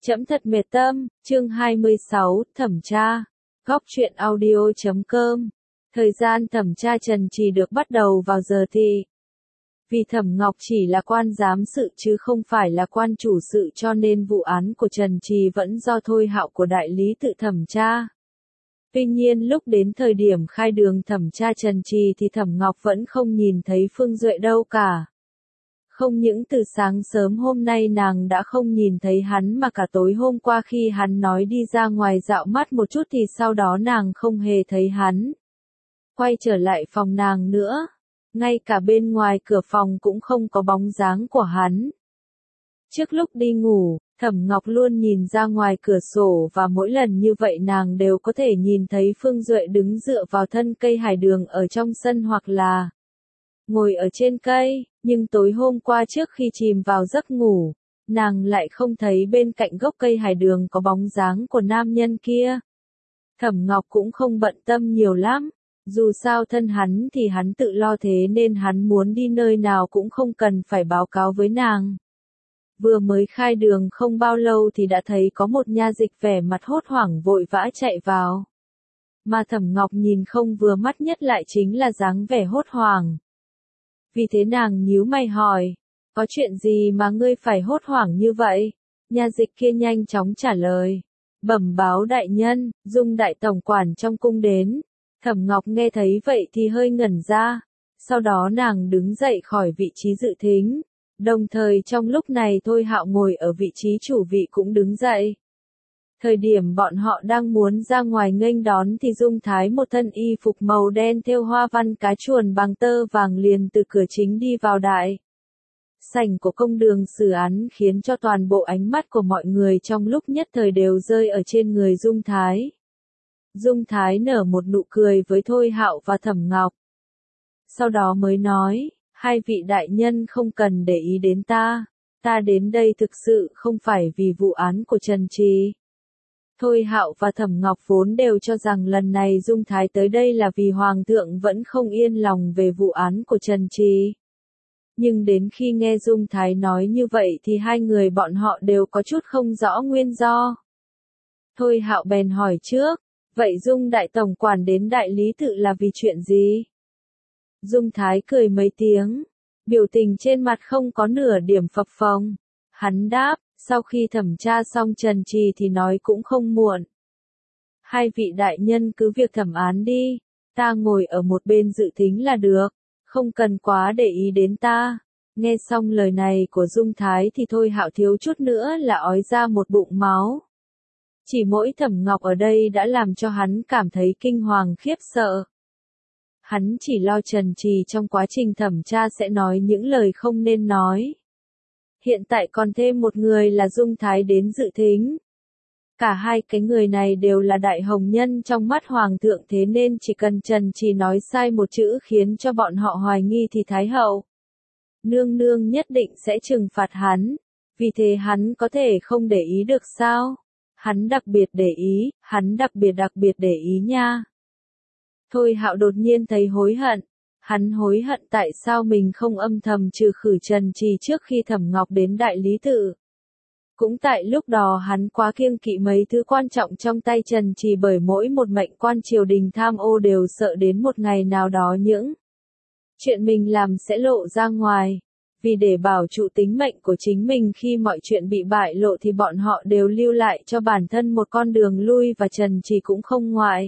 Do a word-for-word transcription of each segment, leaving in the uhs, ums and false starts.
Chấm thật mệt tâm, chương hai mươi sáu, thẩm tra. Góc truyện audio chấm com. Thời gian thẩm tra Trần Trì được bắt đầu vào giờ thị. Vì Thẩm Ngọc chỉ là quan giám sự chứ không phải là quan chủ sự cho nên vụ án của Trần Trì vẫn do Thôi Hạo của đại lý tự thẩm tra. Tuy nhiên lúc đến thời điểm khai đường thẩm tra Trần Trì thì Thẩm Ngọc vẫn không nhìn thấy Phương Duệ đâu cả. Không những từ sáng sớm hôm nay nàng đã không nhìn thấy hắn mà cả tối hôm qua khi hắn nói đi ra ngoài dạo mắt một chút thì sau đó nàng không hề thấy hắn. Quay trở lại phòng nàng nữa, ngay cả bên ngoài cửa phòng cũng không có bóng dáng của hắn. Trước lúc đi ngủ, Thẩm Ngọc luôn nhìn ra ngoài cửa sổ và mỗi lần như vậy nàng đều có thể nhìn thấy Phương Duệ đứng dựa vào thân cây hải đường ở trong sân hoặc là ngồi ở trên cây, nhưng tối hôm qua trước khi chìm vào giấc ngủ, nàng lại không thấy bên cạnh gốc cây hải đường có bóng dáng của nam nhân kia. Thẩm Ngọc cũng không bận tâm nhiều lắm, dù sao thân hắn thì hắn tự lo thế nên hắn muốn đi nơi nào cũng không cần phải báo cáo với nàng. Vừa mới khai đường không bao lâu thì đã thấy có một nha dịch vẻ mặt hốt hoảng vội vã chạy vào. Mà Thẩm Ngọc nhìn không vừa mắt nhất lại chính là dáng vẻ hốt hoảng. Vì thế nàng nhíu mày hỏi, có chuyện gì mà ngươi phải hốt hoảng như vậy? Nha dịch kia nhanh chóng trả lời, bẩm báo đại nhân, Dung đại tổng quản trong cung đến. Thẩm Ngọc nghe thấy vậy thì hơi ngẩn ra, sau đó nàng đứng dậy khỏi vị trí dự thính, đồng thời trong lúc này Thôi Hạo ngồi ở vị trí chủ vị cũng đứng dậy. Thời điểm bọn họ đang muốn ra ngoài nghênh đón thì Dung Thái một thân y phục màu đen thêu hoa văn cá chuồn bằng tơ vàng liền từ cửa chính đi vào đại sảnh của công đường xử án khiến cho toàn bộ ánh mắt của mọi người trong lúc nhất thời đều rơi ở trên người Dung Thái. Dung Thái nở một nụ cười với Thôi Hạo và Thẩm Ngọc. Sau đó mới nói, hai vị đại nhân không cần để ý đến ta, ta đến đây thực sự không phải vì vụ án của Trần Trì. Thôi Hạo và Thẩm Ngọc vốn đều cho rằng lần này Dung Thái tới đây là vì Hoàng thượng vẫn không yên lòng về vụ án của Trần Trì. Nhưng đến khi nghe Dung Thái nói như vậy thì hai người bọn họ đều có chút không rõ nguyên do. Thôi Hạo bèn hỏi trước, vậy Dung đại tổng quản đến đại lý tự là vì chuyện gì? Dung Thái cười mấy tiếng, biểu tình trên mặt không có nửa điểm phập phồng. Hắn đáp, sau khi thẩm tra xong Trần Trì thì nói cũng không muộn. Hai vị đại nhân cứ việc thẩm án đi, ta ngồi ở một bên dự thính là được, không cần quá để ý đến ta. Nghe xong lời này của Dung Thái thì Thôi Hạo thiếu chút nữa là ói ra một bụng máu. Chỉ mỗi Thẩm Ngọc ở đây đã làm cho hắn cảm thấy kinh hoàng khiếp sợ. Hắn chỉ lo Trần Trì trong quá trình thẩm tra sẽ nói những lời không nên nói. Hiện tại còn thêm một người là Dung Thái đến dự thính. Cả hai cái người này đều là đại hồng nhân trong mắt Hoàng thượng thế nên chỉ cần Trần Trì nói sai một chữ khiến cho bọn họ hoài nghi thì Thái hậu nương nương nhất định sẽ trừng phạt hắn. Vì thế hắn có thể không để ý được sao? Hắn đặc biệt để ý, hắn đặc biệt đặc biệt để ý nha. Thôi Hạo đột nhiên thấy hối hận. Hắn hối hận tại sao mình không âm thầm trừ khử Trần Trì trước khi Thẩm Ngọc đến đại lý tự. Cũng tại lúc đó hắn quá kiêng kỵ mấy thứ quan trọng trong tay Trần Trì bởi mỗi một mệnh quan triều đình tham ô đều sợ đến một ngày nào đó những chuyện mình làm sẽ lộ ra ngoài. Vì để bảo trụ tính mệnh của chính mình khi mọi chuyện bị bại lộ thì bọn họ đều lưu lại cho bản thân một con đường lui và Trần Trì cũng không ngoại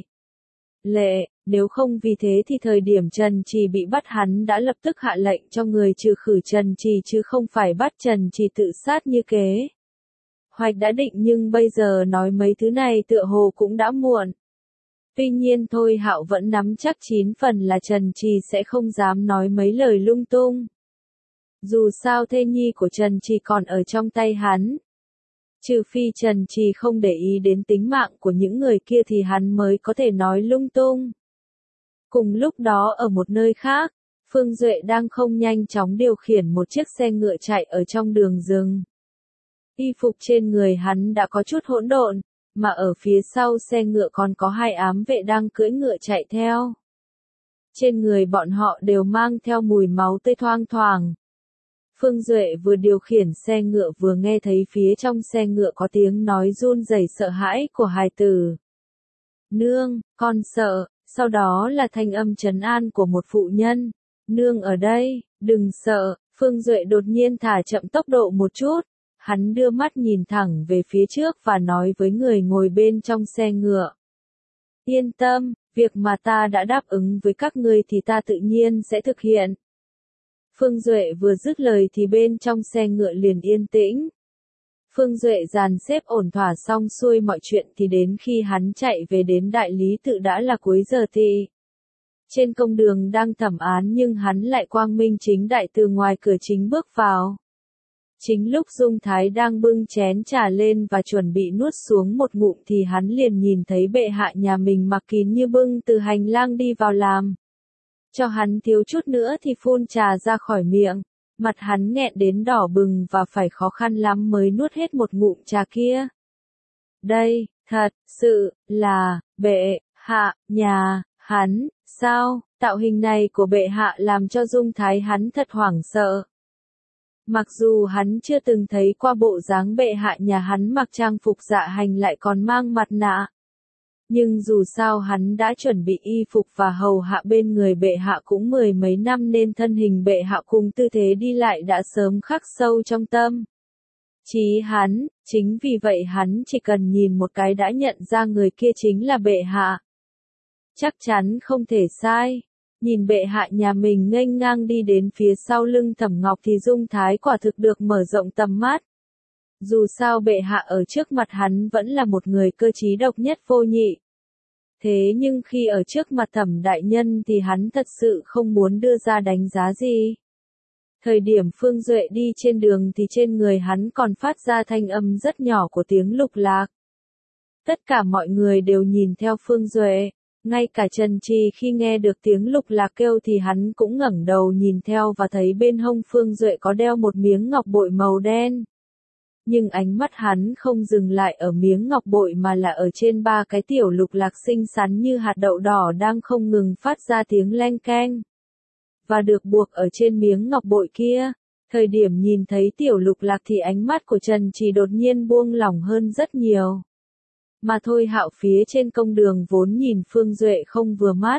lệ. Nếu không vì thế thì thời điểm Trần Trì bị bắt hắn đã lập tức hạ lệnh cho người trừ khử Trần Trì chứ không phải bắt Trần Trì tự sát như kế hoạch đã định, nhưng bây giờ nói mấy thứ này tựa hồ cũng đã muộn. Tuy nhiên Thôi Hạo vẫn nắm chắc chín phần là Trần Trì sẽ không dám nói mấy lời lung tung. Dù sao thê nhi của Trần Trì còn ở trong tay hắn. Trừ phi Trần Trì không để ý đến tính mạng của những người kia thì hắn mới có thể nói lung tung. Cùng lúc đó ở một nơi khác, Phương Duệ đang không nhanh chóng điều khiển một chiếc xe ngựa chạy ở trong đường rừng. Y phục trên người hắn đã có chút hỗn độn, mà ở phía sau xe ngựa còn có hai ám vệ đang cưỡi ngựa chạy theo. Trên người bọn họ đều mang theo mùi máu tươi thoang thoảng. Phương Duệ vừa điều khiển xe ngựa vừa nghe thấy phía trong xe ngựa có tiếng nói run rẩy sợ hãi của hài tử. Nương, con sợ, sau đó là thanh âm trấn an của một phụ nhân. Nương ở đây, đừng sợ, Phương Duệ đột nhiên thả chậm tốc độ một chút. Hắn đưa mắt nhìn thẳng về phía trước và nói với người ngồi bên trong xe ngựa. Yên tâm, việc mà ta đã đáp ứng với các ngươi thì ta tự nhiên sẽ thực hiện. Phương Duệ vừa dứt lời thì bên trong xe ngựa liền yên tĩnh. Phương Duệ dàn xếp ổn thỏa xong xuôi mọi chuyện thì đến khi hắn chạy về đến đại lý tự đã là cuối giờ thị. Trên công đường đang thẩm án nhưng hắn lại quang minh chính đại từ ngoài cửa chính bước vào. Chính lúc Dung Thái đang bưng chén trà lên và chuẩn bị nuốt xuống một ngụm thì hắn liền nhìn thấy bệ hạ nhà mình mặc kín như bưng từ hành lang đi vào làm. Cho hắn thiếu chút nữa thì phun trà ra khỏi miệng, mặt hắn nghẹn đến đỏ bừng và phải khó khăn lắm mới nuốt hết một ngụm trà kia. Đây, thật sự, là, bệ hạ, nhà, hắn, sao, tạo hình này của bệ hạ làm cho Dung Thái hắn thật hoảng sợ. Mặc dù hắn chưa từng thấy qua bộ dáng bệ hạ nhà hắn mặc trang phục dạ hành lại còn mang mặt nạ. Nhưng dù sao hắn đã chuẩn bị y phục và hầu hạ bên người bệ hạ cũng mười mấy năm nên thân hình bệ hạ cùng tư thế đi lại đã sớm khắc sâu trong tâm trí hắn, chính vì vậy hắn chỉ cần nhìn một cái đã nhận ra người kia chính là bệ hạ. Chắc chắn không thể sai. Nhìn bệ hạ nhà mình nghênh ngang đi đến phía sau lưng Thẩm Ngọc thì Dung Thái quả thực được mở rộng tầm mắt. Dù sao bệ hạ ở trước mặt hắn vẫn là một người cơ trí độc nhất vô nhị. Thế nhưng khi ở trước mặt Thẩm đại nhân thì hắn thật sự không muốn đưa ra đánh giá gì. Thời điểm Phương Duệ đi trên đường thì trên người hắn còn phát ra thanh âm rất nhỏ của tiếng lục lạc. Tất cả mọi người đều nhìn theo Phương Duệ. Ngay cả Trần Trì khi nghe được tiếng lục lạc kêu thì hắn cũng ngẩng đầu nhìn theo và thấy bên hông Phương Duệ có đeo một miếng ngọc bội màu đen. Nhưng ánh mắt hắn không dừng lại ở miếng ngọc bội mà là ở trên ba cái tiểu lục lạc xinh xắn như hạt đậu đỏ đang không ngừng phát ra tiếng leng keng. Và được buộc ở trên miếng ngọc bội kia. Thời điểm nhìn thấy tiểu lục lạc thì ánh mắt của Trần Trì đột nhiên buông lỏng hơn rất nhiều. Mà Thôi Hạo phía trên công đường vốn nhìn Phương Duệ không vừa mắt.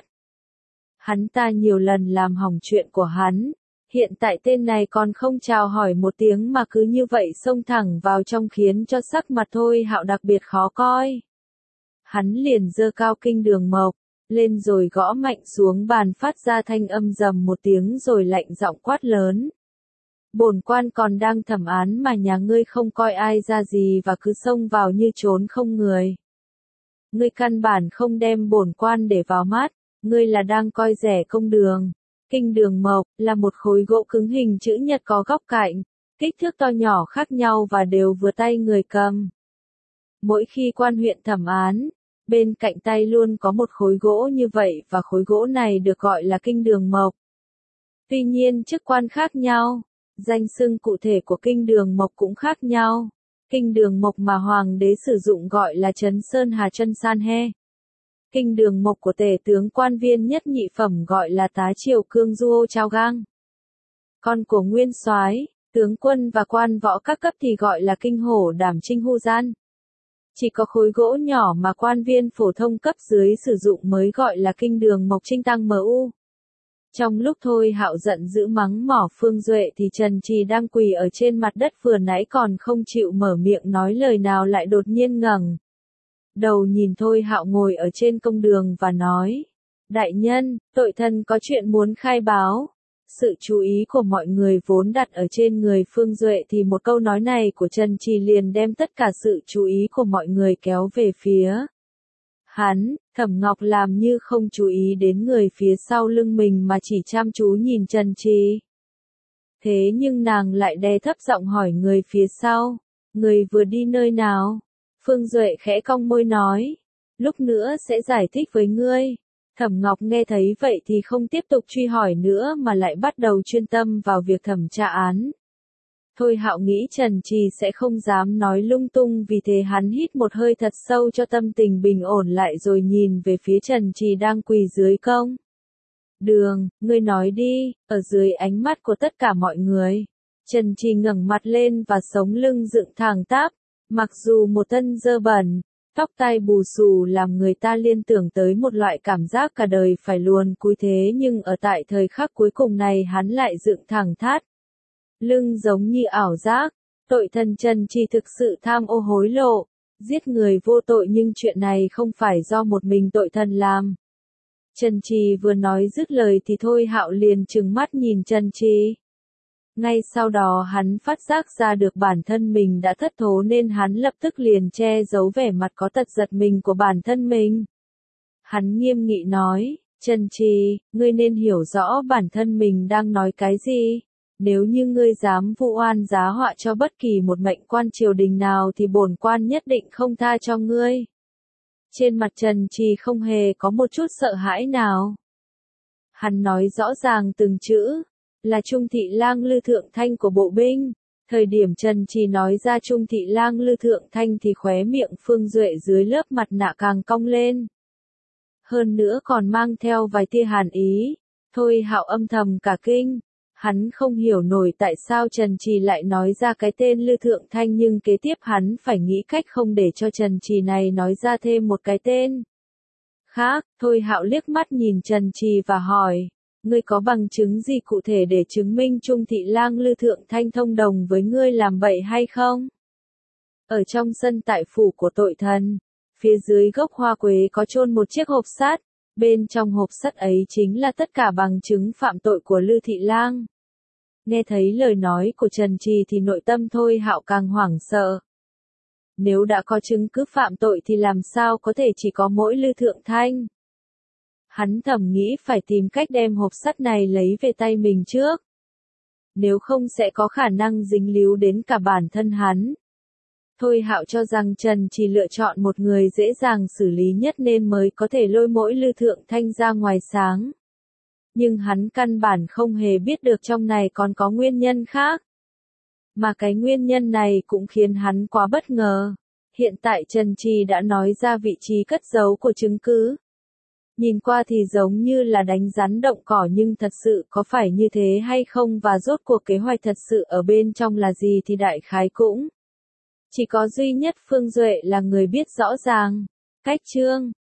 Hắn ta nhiều lần làm hỏng chuyện của hắn, hiện tại tên này còn không chào hỏi một tiếng mà cứ như vậy xông thẳng vào trong khiến cho sắc mặt Thôi Hạo đặc biệt khó coi. Hắn liền giơ cao kinh đường mộc lên rồi gõ mạnh xuống bàn phát ra thanh âm rầm một tiếng rồi lạnh giọng quát lớn. Bổn quan còn đang thẩm án mà nhà ngươi không coi ai ra gì và cứ xông vào như trốn không người. Ngươi căn bản không đem bổn quan để vào mắt, ngươi là đang coi rẻ công đường. Kinh đường mộc là một khối gỗ cứng hình chữ nhật có góc cạnh, kích thước to nhỏ khác nhau và đều vừa tay người cầm. Mỗi khi quan huyện thẩm án, bên cạnh tay luôn có một khối gỗ như vậy và khối gỗ này được gọi là kinh đường mộc. Tuy nhiên chức quan khác nhau. Danh xưng cụ thể của kinh đường mộc cũng khác nhau. Kinh đường mộc mà hoàng đế sử dụng gọi là Trấn Sơn Hà Chân San He. Kinh đường mộc của tể tướng quan viên nhất nhị phẩm gọi là Tá Triều Cương Du Ô Chao Gang. Con của nguyên soái, tướng quân và quan võ các cấp thì gọi là kinh hổ đảm trinh hu gian. Chỉ có khối gỗ nhỏ mà quan viên phổ thông cấp dưới sử dụng mới gọi là kinh đường mộc trinh tăng mu. Trong lúc Thôi Hạo giận dữ mắng mỏ Phương Duệ thì Trần Trì đang quỳ ở trên mặt đất vừa nãy còn không chịu mở miệng nói lời nào lại đột nhiên ngẩng đầu nhìn Thôi Hạo ngồi ở trên công đường và nói. Đại nhân, tội thần có chuyện muốn khai báo. Sự chú ý của mọi người vốn đặt ở trên người Phương Duệ thì một câu nói này của Trần Trì liền đem tất cả sự chú ý của mọi người kéo về phía hắn. Thẩm Ngọc làm như không chú ý đến người phía sau lưng mình mà chỉ chăm chú nhìn Trần Trì. Thế nhưng nàng lại đè thấp giọng hỏi người phía sau, người vừa đi nơi nào? Phương Duệ khẽ cong môi nói, lúc nữa sẽ giải thích với ngươi. Thẩm Ngọc nghe thấy vậy thì không tiếp tục truy hỏi nữa mà lại bắt đầu chuyên tâm vào việc thẩm tra án. Thôi Hạo nghĩ Trần Trì sẽ không dám nói lung tung vì thế hắn hít một hơi thật sâu cho tâm tình bình ổn lại rồi nhìn về phía Trần Trì đang quỳ dưới công đường, ngươi nói đi, ở dưới ánh mắt của tất cả mọi người. Trần Trì ngẩng mặt lên và sống lưng dựng thẳng tắp, mặc dù một thân dơ bẩn, tóc tai bù xù làm người ta liên tưởng tới một loại cảm giác cả đời phải luồn cúi thế nhưng ở tại thời khắc cuối cùng này hắn lại dựng thẳng thắt. Lưng giống như ảo giác, tội thần Trần Trì thực sự tham ô hối lộ, giết người vô tội nhưng chuyện này không phải do một mình tội thần làm. Trần Trì vừa nói dứt lời thì Thôi Hạo liền trừng mắt nhìn Trần Trì. Ngay sau đó hắn phát giác ra được bản thân mình đã thất thố nên hắn lập tức liền che giấu vẻ mặt có tật giật mình của bản thân mình. Hắn nghiêm nghị nói, Trần Trì, ngươi nên hiểu rõ bản thân mình đang nói cái gì. Nếu như ngươi dám vu oan giá họa cho bất kỳ một mệnh quan triều đình nào thì bổn quan nhất định không tha cho ngươi. Trên mặt Trần Trì không hề có một chút sợ hãi nào. Hắn nói rõ ràng từng chữ, là Trung Thị Lang Lư Thượng Thanh của bộ binh. Thời điểm Trần Trì nói ra Trung Thị Lang Lư Thượng Thanh thì khóe miệng Phương Duệ dưới lớp mặt nạ càng cong lên. Hơn nữa còn mang theo vài tia hàn ý. Thôi Hạo âm thầm cả kinh. Hắn không hiểu nổi tại sao Trần Trì lại nói ra cái tên Lư Thượng Thanh nhưng kế tiếp hắn phải nghĩ cách không để cho Trần Trì này nói ra thêm một cái tên khác. Thôi Hạo liếc mắt nhìn Trần Trì và hỏi, ngươi có bằng chứng gì cụ thể để chứng minh Trung Thị Lang Lư Thượng Thanh thông đồng với ngươi làm bậy hay không? Ở trong sân tại phủ của tội thần, phía dưới gốc hoa quế có chôn một chiếc hộp sắt, bên trong hộp sắt ấy chính là tất cả bằng chứng phạm tội của Lư Thị Lang. Nghe thấy lời nói của Trần Trì thì nội tâm Thôi Hạo càng hoảng sợ. Nếu đã có chứng cứ phạm tội thì làm sao có thể chỉ có mỗi Lư Thượng Thanh? Hắn thầm nghĩ phải tìm cách đem hộp sắt này lấy về tay mình trước. Nếu không sẽ có khả năng dính líu đến cả bản thân hắn. Thôi Hạo cho rằng Trần Trì lựa chọn một người dễ dàng xử lý nhất nên mới có thể lôi mỗi Lư Thượng Thanh ra ngoài sáng. Nhưng hắn căn bản không hề biết được trong này còn có nguyên nhân khác. Mà cái nguyên nhân này cũng khiến hắn quá bất ngờ. Hiện tại Trần Trì đã nói ra vị trí cất giấu của chứng cứ. Nhìn qua thì giống như là đánh rắn động cỏ nhưng thật sự có phải như thế hay không và rốt cuộc kế hoạch thật sự ở bên trong là gì thì đại khái cũng. Chỉ có duy nhất Phương Duệ là người biết rõ ràng. Cách chương